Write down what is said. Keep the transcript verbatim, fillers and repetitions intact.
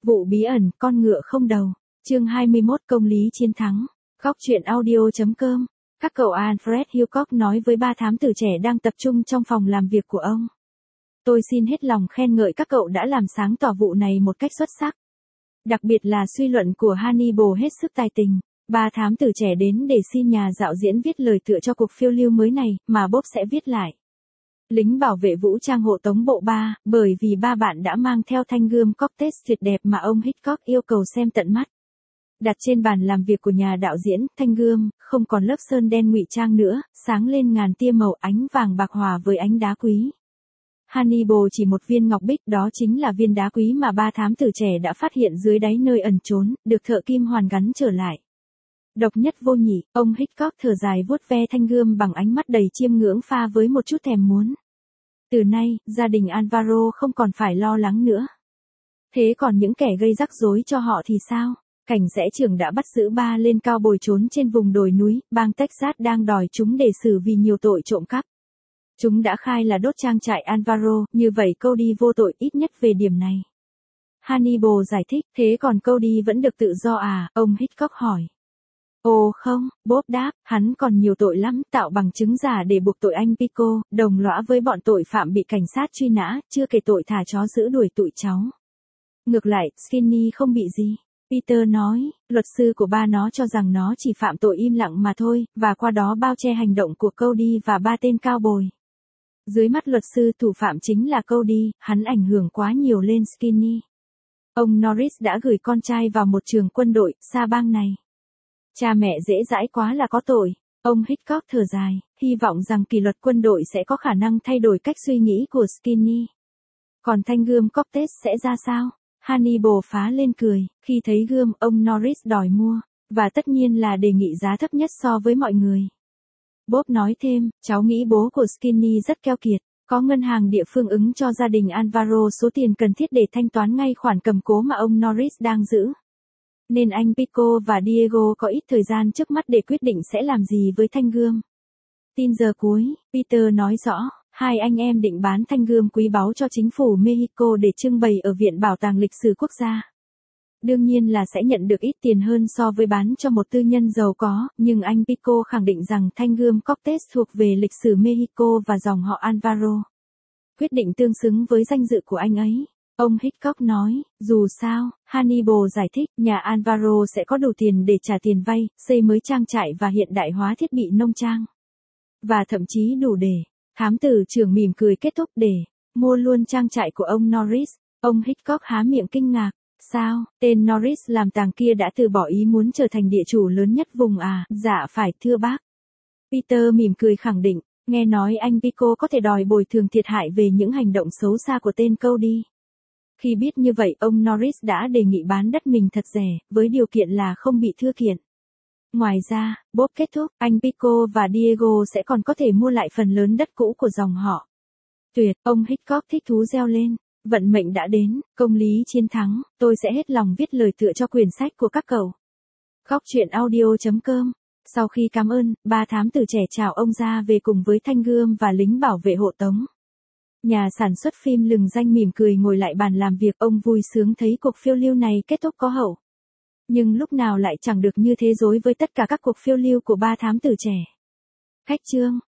Vụ bí ẩn, con ngựa không đầu. Chương hai mươi mốt công lý chiến thắng. Góc truyện audio.com. Các cậu Alfred Hitchcock nói với ba thám tử trẻ đang tập trung trong phòng làm việc của ông. Tôi xin hết lòng khen ngợi các cậu đã làm sáng tỏ vụ này một cách xuất sắc. Đặc biệt là suy luận của Hannibal hết sức tài tình. Ba thám tử trẻ đến để xin nhà dạo diễn viết lời tựa cho cuộc phiêu lưu mới này, mà Bob sẽ viết lại. Lính bảo vệ vũ trang hộ tống bộ ba, bởi vì ba bạn đã mang theo thanh gươm Cortez tuyệt đẹp mà ông Hitchcock yêu cầu xem tận mắt. Đặt trên bàn làm việc của nhà đạo diễn, thanh gươm, không còn lớp sơn đen ngụy trang nữa, sáng lên ngàn tia màu ánh vàng bạc hòa với ánh đá quý. Hannibal chỉ một viên ngọc bích, đó chính là viên đá quý mà ba thám tử trẻ đã phát hiện dưới đáy nơi ẩn trốn, được thợ kim hoàn gắn trở lại. Độc nhất vô nhị, ông Hitchcock thở dài vuốt ve thanh gươm bằng ánh mắt đầy chiêm ngưỡng pha với một chút thèm muốn. Từ nay, gia đình Alvaro không còn phải lo lắng nữa. Thế còn những kẻ gây rắc rối cho họ thì sao? Cảnh sát trưởng đã bắt giữ ba lên cao bồi trốn trên vùng đồi núi, bang Texas đang đòi chúng để xử vì nhiều tội trộm cắp. Chúng đã khai là đốt trang trại Alvaro, như vậy Cody vô tội ít nhất về điểm này. Hannibal giải thích, thế còn Cody vẫn được tự do à, ông Hitchcock hỏi. Ồ không, Bob đáp, hắn còn nhiều tội lắm, tạo bằng chứng giả để buộc tội anh Pico, đồng lõa với bọn tội phạm bị cảnh sát truy nã, chưa kể tội thả chó giữ đuổi tụi cháu. Ngược lại, Skinny không bị gì. Peter nói, luật sư của ba nó cho rằng nó chỉ phạm tội im lặng mà thôi, và qua đó bao che hành động của Cody và ba tên cao bồi. Dưới mắt luật sư, thủ phạm chính là Cody, hắn ảnh hưởng quá nhiều lên Skinny. Ông Norris đã gửi con trai vào một trường quân đội, xa bang này. Cha mẹ dễ dãi quá là có tội. Ông Hitchcock thở dài, hy vọng rằng kỷ luật quân đội sẽ có khả năng thay đổi cách suy nghĩ của Skinny. Còn thanh gươm Cortez sẽ ra sao? Hannibal phá lên cười, khi thấy gươm, ông Norris đòi mua, và tất nhiên là đề nghị giá thấp nhất so với mọi người. Bob nói thêm, cháu nghĩ bố của Skinny rất keo kiệt, có ngân hàng địa phương ứng cho gia đình Alvaro số tiền cần thiết để thanh toán ngay khoản cầm cố mà ông Norris đang giữ. Nên anh Pico và Diego có ít thời gian trước mắt để quyết định sẽ làm gì với thanh gươm. Tin giờ cuối, Peter nói rõ, hai anh em định bán thanh gươm quý báu cho chính phủ Mexico để trưng bày ở Viện Bảo tàng Lịch sử Quốc gia. Đương nhiên là sẽ nhận được ít tiền hơn so với bán cho một tư nhân giàu có, nhưng anh Pico khẳng định rằng thanh gươm Cortez thuộc về lịch sử Mexico và dòng họ Alvaro. Quyết định tương xứng với danh dự của anh ấy. Ông Hitchcock nói, dù sao, Hannibal giải thích, nhà Alvaro sẽ có đủ tiền để trả tiền vay, xây mới trang trại và hiện đại hóa thiết bị nông trang. Và thậm chí đủ để, thám tử trưởng mỉm cười kết thúc để, mua luôn trang trại của ông Norris. Ông Hitchcock há miệng kinh ngạc, sao, tên Norris làm tàng kia đã từ bỏ ý muốn trở thành địa chủ lớn nhất vùng à, dạ phải thưa bác. Peter mỉm cười khẳng định, nghe nói anh Pico có thể đòi bồi thường thiệt hại về những hành động xấu xa của tên Cody. Khi biết như vậy, ông Norris đã đề nghị bán đất mình thật rẻ, với điều kiện là không bị thưa kiện. Ngoài ra, Bob kết thúc, anh Pico và Diego sẽ còn có thể mua lại phần lớn đất cũ của dòng họ. Tuyệt, ông Hitchcock thích thú reo lên. Vận mệnh đã đến, công lý chiến thắng, tôi sẽ hết lòng viết lời tựa cho quyển sách của các cậu. Góc truyện audio.com. Sau khi cảm ơn, ba thám tử trẻ chào ông ra về cùng với thanh gươm và lính bảo vệ hộ tống. Nhà sản xuất phim lừng danh mỉm cười ngồi lại bàn làm việc, ông vui sướng thấy cuộc phiêu lưu này kết thúc có hậu. Nhưng lúc nào lại chẳng được như thế dối với tất cả các cuộc phiêu lưu của ba thám tử trẻ. Khách chương.